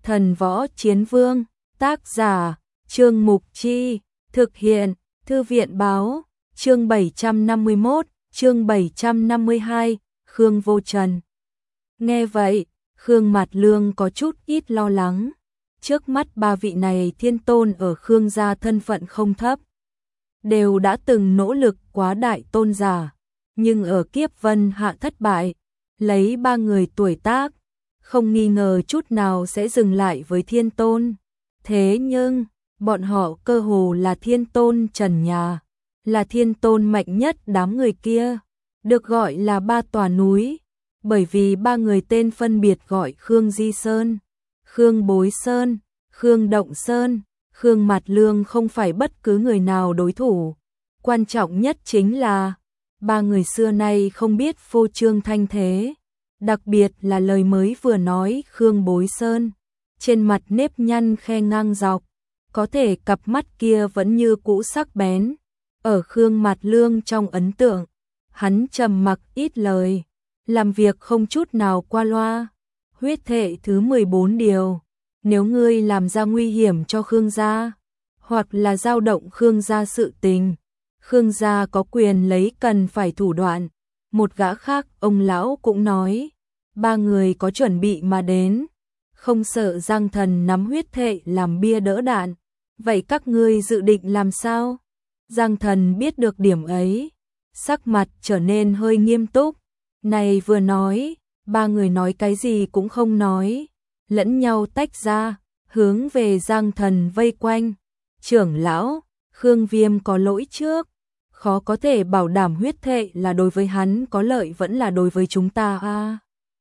Thần Võ Chiến Vương, tác giả, Trương Mục Chi, thực hiện, Thư viện Báo, chương 751, chương 752, Khương Vô Trần. Nghe vậy, Khương Mạt Lương có chút ít lo lắng. Trước mắt ba vị này thiên tôn ở Khương gia thân phận không thấp, đều đã từng nỗ lực quá đại tôn giả, nhưng ở kiếp vân hạ thất bại, lấy ba người tuổi tác, không nghi ngờ chút nào sẽ dừng lại với thiên tôn. Thế nhưng, bọn họ cơ hồ là thiên tôn trần nhà, là thiên tôn mạnh nhất đám người kia, được gọi là ba tòa núi, bởi vì ba người tên phân biệt gọi Khương Di Sơn, Khương Bối Sơn, Khương Động Sơn. Khương Mạt Lương không phải bất cứ người nào đối thủ, quan trọng nhất chính là ba người xưa nay không biết phô trương thanh thế, đặc biệt là lời mới vừa nói Khương Bối Sơn, trên mặt nếp nhăn khe ngang dọc, có thể cặp mắt kia vẫn như cũ sắc bén. Ở Khương Mạt Lương trong ấn tượng, hắn trầm mặc ít lời, làm việc không chút nào qua loa. Huyết thệ thứ 14 điều, nếu ngươi làm ra nguy hiểm cho Khương gia, hoặc là dao động Khương gia sự tình, Khương gia có quyền lấy cần phải thủ đoạn. Một gã khác ông lão cũng nói, ba người có chuẩn bị mà đến, không sợ Giang Thần nắm huyết thệ làm bia đỡ đạn. Vậy các ngươi dự định làm sao? Giang Thần biết được điểm ấy, sắc mặt trở nên hơi nghiêm túc. Này vừa nói, ba người nói cái gì cũng không nói, lẫn nhau tách ra, hướng về Giang Thần vây quanh. Trưởng lão, Khương Viêm có lỗi trước, khó có thể bảo đảm huyết thệ là đối với hắn có lợi vẫn là đối với chúng ta a.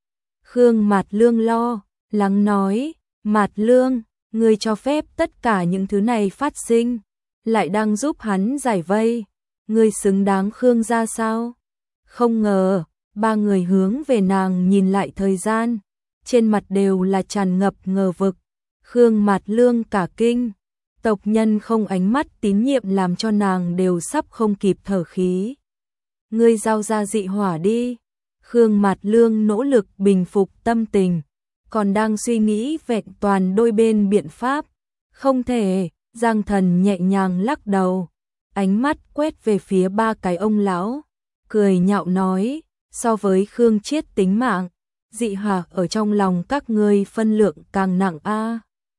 Khương Mạt Lương lo lắng nói, Mạt Lương, ngươi cho phép tất cả những thứ này phát sinh, lại đang giúp hắn giải vây, ngươi xứng đáng Khương gia sao? Không ngờ, ba người hướng về nàng nhìn lại thời gian, trên mặt đều là tràn ngập ngờ vực. Khương Mạt Lương cả kinh, tộc nhân không ánh mắt tín nhiệm làm cho nàng đều sắp không kịp thở khí. Ngươi giao ra dị hỏa đi. Khương Mạt Lương nỗ lực bình phục tâm tình, còn đang suy nghĩ vẹn toàn đôi bên biện pháp. Không thể. Giang Thần nhẹ nhàng lắc đầu, ánh mắt quét về phía ba cái ông lão, cười nhạo nói, so với Khương Chiết tính mạng, dị hỏa ở trong lòng các ngươi phân lượng càng nặng a.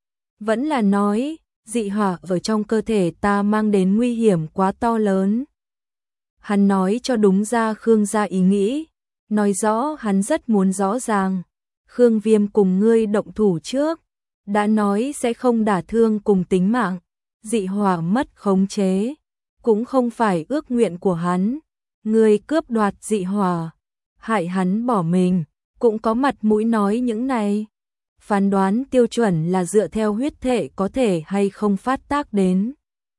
Vẫn là nói, dị hỏa ở trong cơ thể ta mang đến nguy hiểm quá to lớn. Hắn nói cho đúng ra Khương gia ý nghĩ, nói rõ hắn rất muốn rõ ràng. Khương Viêm cùng ngươi động thủ trước, đã nói sẽ không đả thương cùng tính mạng, dị hỏa mất khống chế, cũng không phải ước nguyện của hắn. Ngươi cướp đoạt dị hỏa, hại hắn bỏ mình, cũng có mặt mũi nói những này. Phán đoán tiêu chuẩn là dựa theo huyết thệ có thể hay không phát tác đến,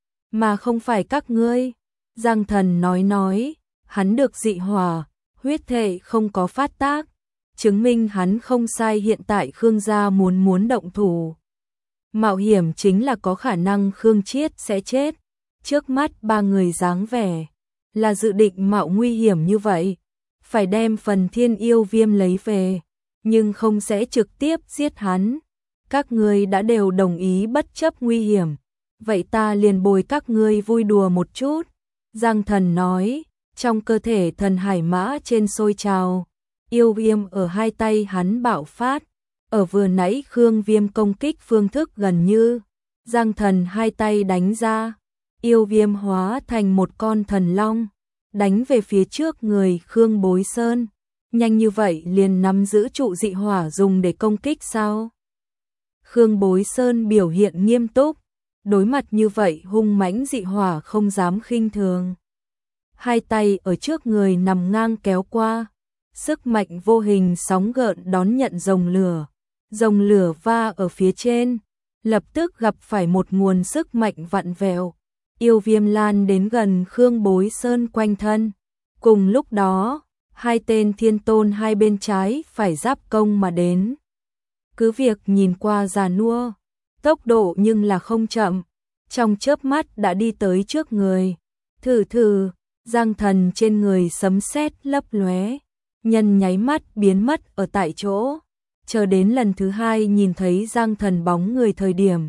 mà không phải các ngươi. Giang Thần nói, hắn được dị hỏa, huyết thệ không có phát tác, chứng minh hắn không sai. Hiện tại Khương gia muốn động thủ, mạo hiểm chính là có khả năng Khương Chiết sẽ chết. Trước mắt ba người dáng vẻ là dự định mạo nguy hiểm như vậy, phải đem phần Thiên Yêu Viêm lấy về, nhưng không sẽ trực tiếp giết hắn. Các ngươi đã đều đồng ý bất chấp nguy hiểm, vậy ta liền bồi các ngươi vui đùa một chút. Giang Thần nói, trong cơ thể thần hải mã trên sôi trào, yêu viêm ở hai tay hắn bạo phát. Ở vừa nãy Khương Viêm công kích phương thức gần như, Giang Thần hai tay đánh ra, yêu viêm hóa thành một con thần long, đánh về phía trước người Khương Bối Sơn. Nhanh như vậy liền nắm giữ trụ dị hỏa dùng để công kích sao? Khương Bối Sơn biểu hiện nghiêm túc, đối mặt như vậy hung mãnh dị hỏa không dám khinh thường. Hai tay ở trước người nằm ngang kéo qua, sức mạnh vô hình sóng gợn đón nhận dòng lửa va ở phía trên, lập tức gặp phải một nguồn sức mạnh vặn vẹo. Yêu viêm lan đến gần Khương Bối Sơn quanh thân. Cùng lúc đó, hai tên thiên tôn hai bên trái phải giáp công mà đến. Cứ việc nhìn qua già nua, tốc độ nhưng là không chậm, trong chớp mắt đã đi tới trước người. Thử, Giang Thần trên người sấm sét lấp lóe, nhân nháy mắt biến mất ở tại chỗ. chờ đến lần thứ hai nhìn thấy Giang Thần bóng người thời điểm.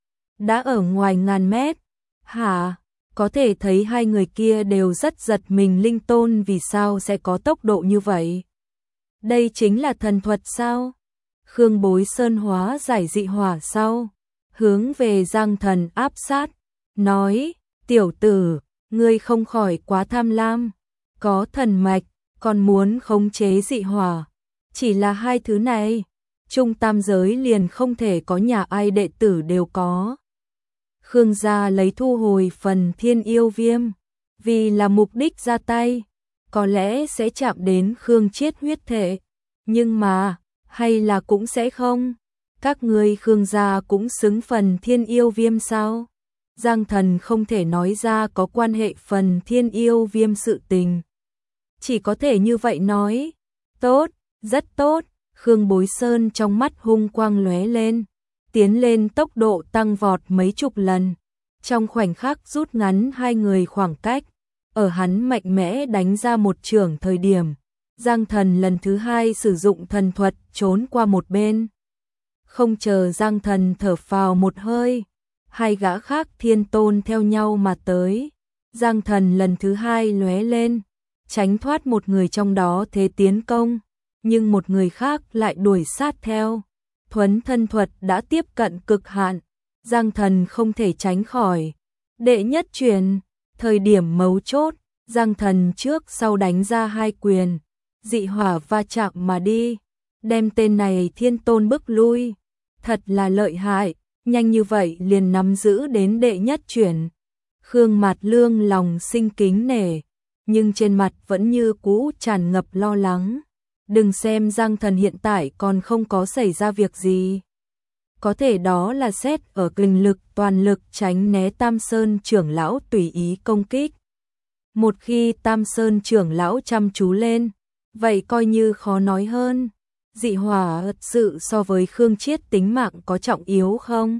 Đã ở ngoài ngàn mét. Hả? Có thể thấy hai người kia đều rất giật mình, linh tôn vì sao sẽ có tốc độ như vậy? Đây chính là thần thuật sao? Khương Bối Sơn hóa giải dị hỏa sau, hướng về Giang Thần áp sát, nói, tiểu tử, ngươi không khỏi quá tham lam, có thần mạch, còn muốn khống chế dị hỏa. Chỉ là hai thứ này, trung tam giới liền không thể có nhà ai đệ tử đều có. Khương gia lấy thu hồi phần thiên yêu viêm, vì là mục đích ra tay, có lẽ sẽ chạm đến Khương Chiết huyết thể, nhưng mà, hay là cũng sẽ không. Các ngươi Khương gia cũng xứng phần thiên yêu viêm sao? Giang Thần không thể nói ra có quan hệ phần thiên yêu viêm sự tình. Chỉ có thể như vậy nói. Tốt, rất tốt. Khương Bối Sơn trong mắt hung quang lóe lên, tiến lên tốc độ tăng vọt mấy chục lần. Trong khoảnh khắc rút ngắn hai người khoảng cách, ở hắn mạnh mẽ đánh ra một chưởng thời điểm, Giang Thần lần thứ hai sử dụng thần thuật trốn qua một bên. Không chờ Giang Thần thở phào một hơi, hai gã khác thiên tôn theo nhau mà tới. Giang Thần lần thứ hai lóe lên, tránh thoát một người trong đó thế tiến công, nhưng một người khác lại đuổi sát theo. Thuấn thân thuật đã tiếp cận cực hạn, Giang Thần không thể tránh khỏi. Đệ nhất truyền, thời điểm mấu chốt, Giang Thần trước sau đánh ra hai quyền, dị hỏa va chạm mà đi, đem tên này thiên tôn bức lui. Thật là lợi hại, nhanh như vậy liền nắm giữ đến đệ nhất truyền. Khương Mạt Lương lòng sinh kính nể, nhưng trên mặt vẫn như cũ tràn ngập lo lắng. Đừng xem Giang Thần hiện tại còn không có xảy ra việc gì. Có thể đó là xét ở kình lực toàn lực tránh né Tam Sơn trưởng lão tùy ý công kích. Một khi Tam Sơn trưởng lão chăm chú lên, vậy coi như khó nói hơn. Dị hỏa thật sự so với Khương Chiết tính mạng có trọng yếu không?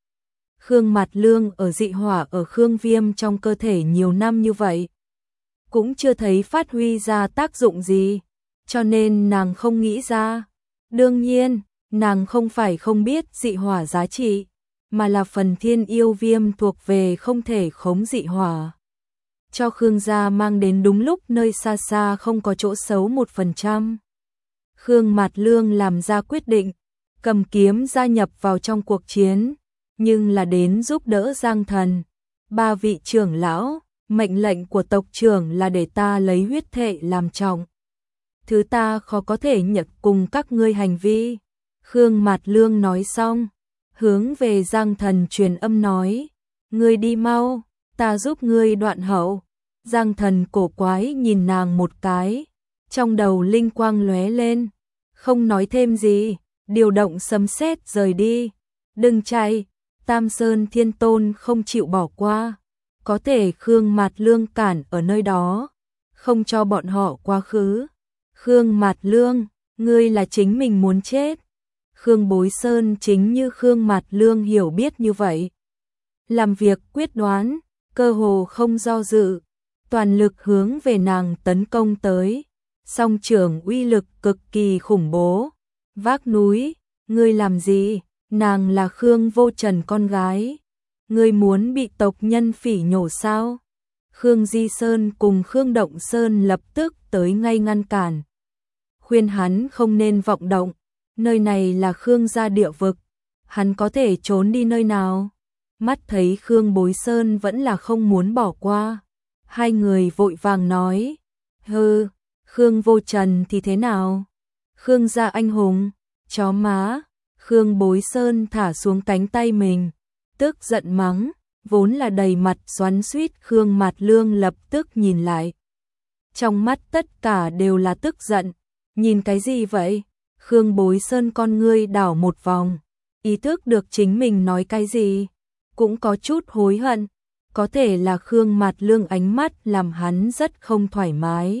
Khương Mạt Lương ở dị hỏa ở Khương Viêm trong cơ thể nhiều năm như vậy, cũng chưa thấy phát huy ra tác dụng gì, cho nên nàng không nghĩ ra. Đương nhiên, nàng không phải không biết dị hỏa giá trị, mà là phần thiên yêu viêm thuộc về không thể khống dị hỏa. Cho Khương gia mang đến đúng lúc nơi xa xa không có chỗ xấu 1%. Khương Mạt Lương làm ra quyết định, cầm kiếm gia nhập vào trong cuộc chiến, nhưng là đến giúp đỡ Giang Thần. Ba vị trưởng lão, mệnh lệnh của tộc trưởng là để ta lấy huyết thệ làm trọng. Thứ ta khó có thể nhận cùng các ngươi hành vi. Khương Mạt Lương nói xong, hướng về Giang Thần truyền âm nói, ngươi đi mau, ta giúp ngươi đoạn hậu. Giang Thần cổ quái nhìn nàng một cái, trong đầu linh quang lóe lên, không nói thêm gì, điều động sấm sét rời đi. Đừng chạy, Tam Sơn Thiên Tôn không chịu bỏ qua, có thể Khương Mạt Lương cản ở nơi đó, không cho bọn họ quá khứ. Khương Mạt Lương, ngươi là chính mình muốn chết. Khương Bối Sơn chính như Khương Mạt Lương hiểu biết như vậy. Làm việc quyết đoán, cơ hồ không do dự, toàn lực hướng về nàng tấn công tới. Song trưởng uy lực cực kỳ khủng bố. Vác núi, ngươi làm gì? Nàng là Khương Vô Trần con gái. Ngươi muốn bị tộc nhân phỉ nhổ sao? Khương Di Sơn cùng Khương Động Sơn lập tức tới ngay ngăn cản, khuyên hắn không nên vọng động. Nơi này là Khương gia địa vực, hắn có thể trốn đi nơi nào? Mắt thấy Khương Bối Sơn vẫn là không muốn bỏ qua, hai người vội vàng nói, hừ, Khương Vô Trần thì thế nào? Khương gia anh hùng, chó má. Khương Bối Sơn thả xuống cánh tay mình, tức giận mắng, vốn là đầy mặt xoắn xuýt Khương Mạt Lương lập tức nhìn lại. Trong mắt tất cả đều là tức giận, nhìn cái gì vậy? Khương Bối Sơn con ngươi đảo một vòng, ý thức được chính mình nói cái gì, cũng có chút hối hận, có thể là Khương Mạt Lương ánh mắt làm hắn rất không thoải mái.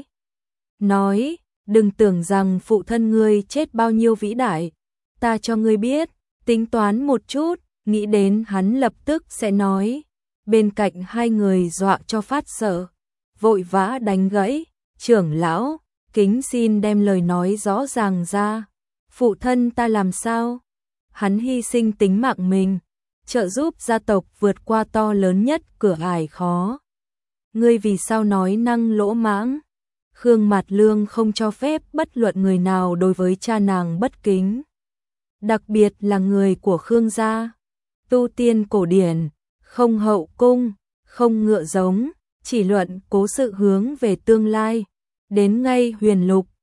Nói, đừng tưởng rằng phụ thân ngươi chết bao nhiêu vĩ đại, ta cho ngươi biết, tính toán một chút, nghĩ đến hắn lập tức sẽ nói. Bên cạnh hai người dọa cho phát sợ, vội vã đánh gãy, trưởng lão, kính xin đem lời nói rõ ràng ra. Phụ thân ta làm sao? Hắn hy sinh tính mạng mình, trợ giúp gia tộc vượt qua to lớn nhất cửa ải khó. Ngươi vì sao nói năng lỗ mãng? Khương Mạt Lương không cho phép bất luận người nào đối với cha nàng bất kính. Đặc biệt là người của Khương gia. Tu tiên cổ điển, không hậu cung, không ngựa giống, chỉ luận cố sự hướng về tương lai. Đến ngay huyền lục,